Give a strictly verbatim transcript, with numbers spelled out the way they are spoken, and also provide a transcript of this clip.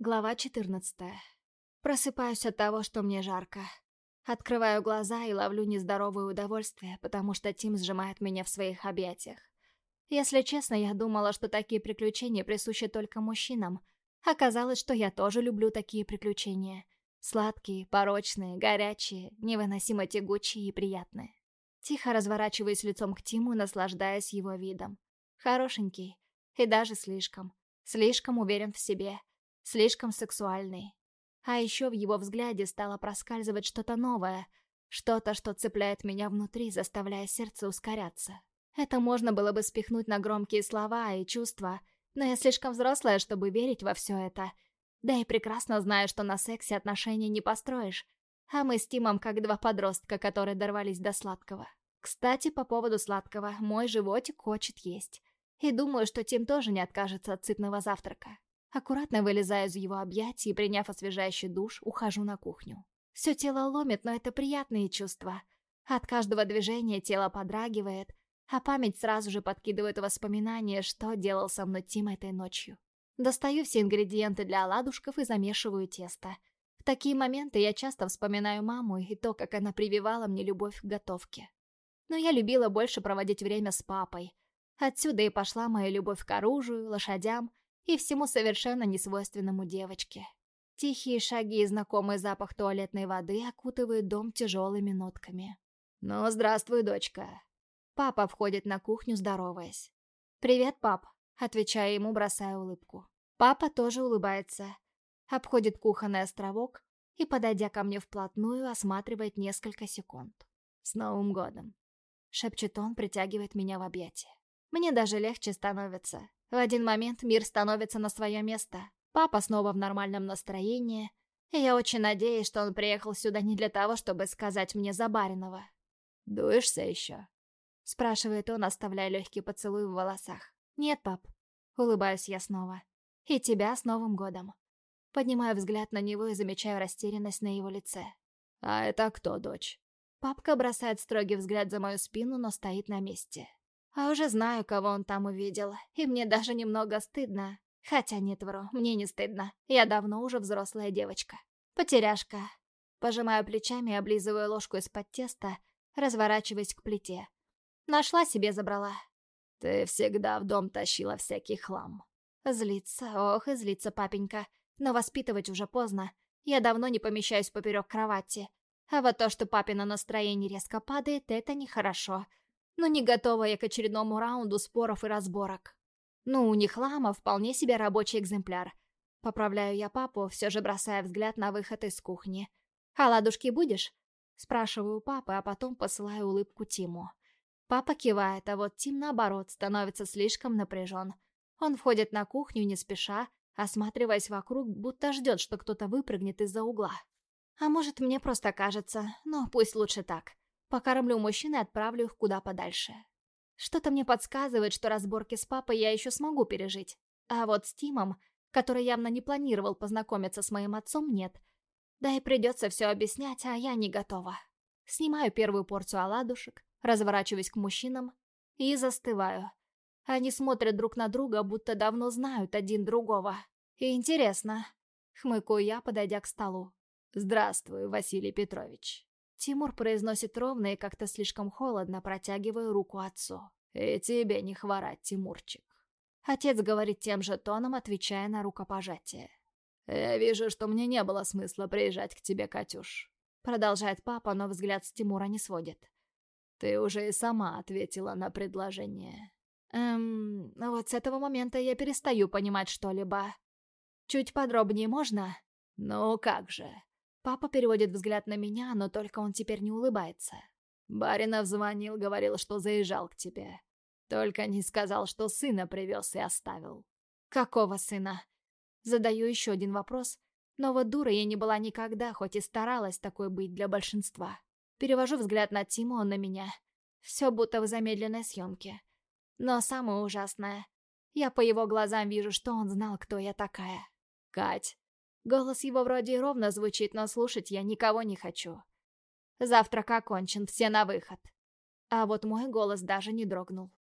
Глава четырнадцатая. Просыпаюсь от того, что мне жарко. Открываю глаза и ловлю нездоровое удовольствие, потому что Тим сжимает меня в своих объятиях. Если честно, я думала, что такие приключения присущи только мужчинам. Оказалось, что я тоже люблю такие приключения. Сладкие, порочные, горячие, невыносимо тягучие и приятные. Тихо разворачиваюсь лицом к Тиму, наслаждаясь его видом. Хорошенький. И даже слишком. Слишком уверен в себе. Слишком сексуальный. А еще в его взгляде стало проскальзывать что-то новое. Что-то, что цепляет меня внутри, заставляя сердце ускоряться. Это можно было бы спихнуть на громкие слова и чувства, но я слишком взрослая, чтобы верить во все это. Да и прекрасно знаю, что на сексе отношения не построишь. А мы с Тимом как два подростка, которые дорвались до сладкого. Кстати, по поводу сладкого, мой животик хочет есть. И думаю, что Тим тоже не откажется от сытного завтрака. Аккуратно вылезаю из его объятий и, приняв освежающий душ, ухожу на кухню. Все тело ломит, но это приятные чувства. От каждого движения тело подрагивает, а память сразу же подкидывает воспоминания, что делал со мной Тим этой ночью. Достаю все ингредиенты для оладушков и замешиваю тесто. В такие моменты я часто вспоминаю маму и то, как она прививала мне любовь к готовке. Но я любила больше проводить время с папой. Отсюда и пошла моя любовь к оружию, лошадям и всему совершенно несвойственному девочке. Тихие шаги и знакомый запах туалетной воды окутывают дом тяжелыми нотками. «Ну, здравствуй, дочка!» Папа входит на кухню, здороваясь. «Привет, пап!» — отвечаю ему, бросая улыбку. Папа тоже улыбается. Обходит кухонный островок и, подойдя ко мне вплотную, осматривает несколько секунд. «С Новым годом!» — шепчет он, притягивает меня в объятия. Мне даже легче становится. В один момент мир становится на свое место. Папа снова в нормальном настроении. И я очень надеюсь, что он приехал сюда не для того, чтобы сказать мне за бариного. «Дуешься еще?» — спрашивает он, оставляя легкий поцелуй в волосах. «Нет, пап». Улыбаюсь я снова. «И тебя с Новым годом». Поднимаю взгляд на него и замечаю растерянность на его лице. «А это кто, дочь?» Папка бросает строгий взгляд за мою спину, но стоит на месте. А уже знаю, кого он там увидел, и мне даже немного стыдно. Хотя нет, вру, мне не стыдно. Я давно уже взрослая девочка. Потеряшка. Пожимаю плечами и облизываю ложку из-под теста, разворачиваясь к плите. Нашла себе, забрала. «Ты всегда в дом тащила всякий хлам». Злится, ох и злится папенька. Но воспитывать уже поздно. Я давно не помещаюсь поперек кровати. А вот то, что папино настроение резко падает, это нехорошо. Но не готова я к очередному раунду споров и разборок. Ну, не хлама, вполне себе рабочий экземпляр. Поправляю я папу, все же бросая взгляд на выход из кухни. «Оладушки будешь?» Спрашиваю у папы, а потом посылаю улыбку Тиму. Папа кивает, а вот Тим, наоборот, становится слишком напряжен. Он входит на кухню не спеша, осматриваясь вокруг, будто ждет, что кто-то выпрыгнет из-за угла. А может, мне просто кажется, но пусть лучше так. Покормлю мужчин и отправлю их куда подальше. Что-то мне подсказывает, что разборки с папой я еще смогу пережить. А вот с Тимом, который явно не планировал познакомиться с моим отцом, нет. Да и придется все объяснять, а я не готова. Снимаю первую порцию оладушек, разворачиваюсь к мужчинам и застываю. Они смотрят друг на друга, будто давно знают один другого. И интересно. Хмыкаю я, подойдя к столу. «Здравствуй, Василий Петрович». Тимур произносит ровно и как-то слишком холодно, протягивая руку отцу. «И тебе не хворать, Тимурчик». Отец говорит тем же тоном, отвечая на рукопожатие. «Я вижу, что мне не было смысла приезжать к тебе, Катюш», — продолжает папа, но взгляд с Тимура не сводит. «Ты уже и сама ответила на предложение». Эм, вот с этого момента я перестаю понимать что-либо. Чуть подробнее можно? Ну как же. Папа переводит взгляд на меня, но только он теперь не улыбается. Баринов звонил, говорил, что заезжал к тебе. Только не сказал, что сына привез и оставил. Какого сына? Задаю еще один вопрос, но вот дура я не была никогда, хоть и старалась такой быть для большинства. Перевожу взгляд на Тиму, он на меня. Все будто в замедленной съемке. Но самое ужасное, я по его глазам вижу, что он знал, кто я такая. «Кать». Голос его вроде и ровно звучит, но слушать я никого не хочу. Завтрак окончен, все на выход. А вот мой голос даже не дрогнул.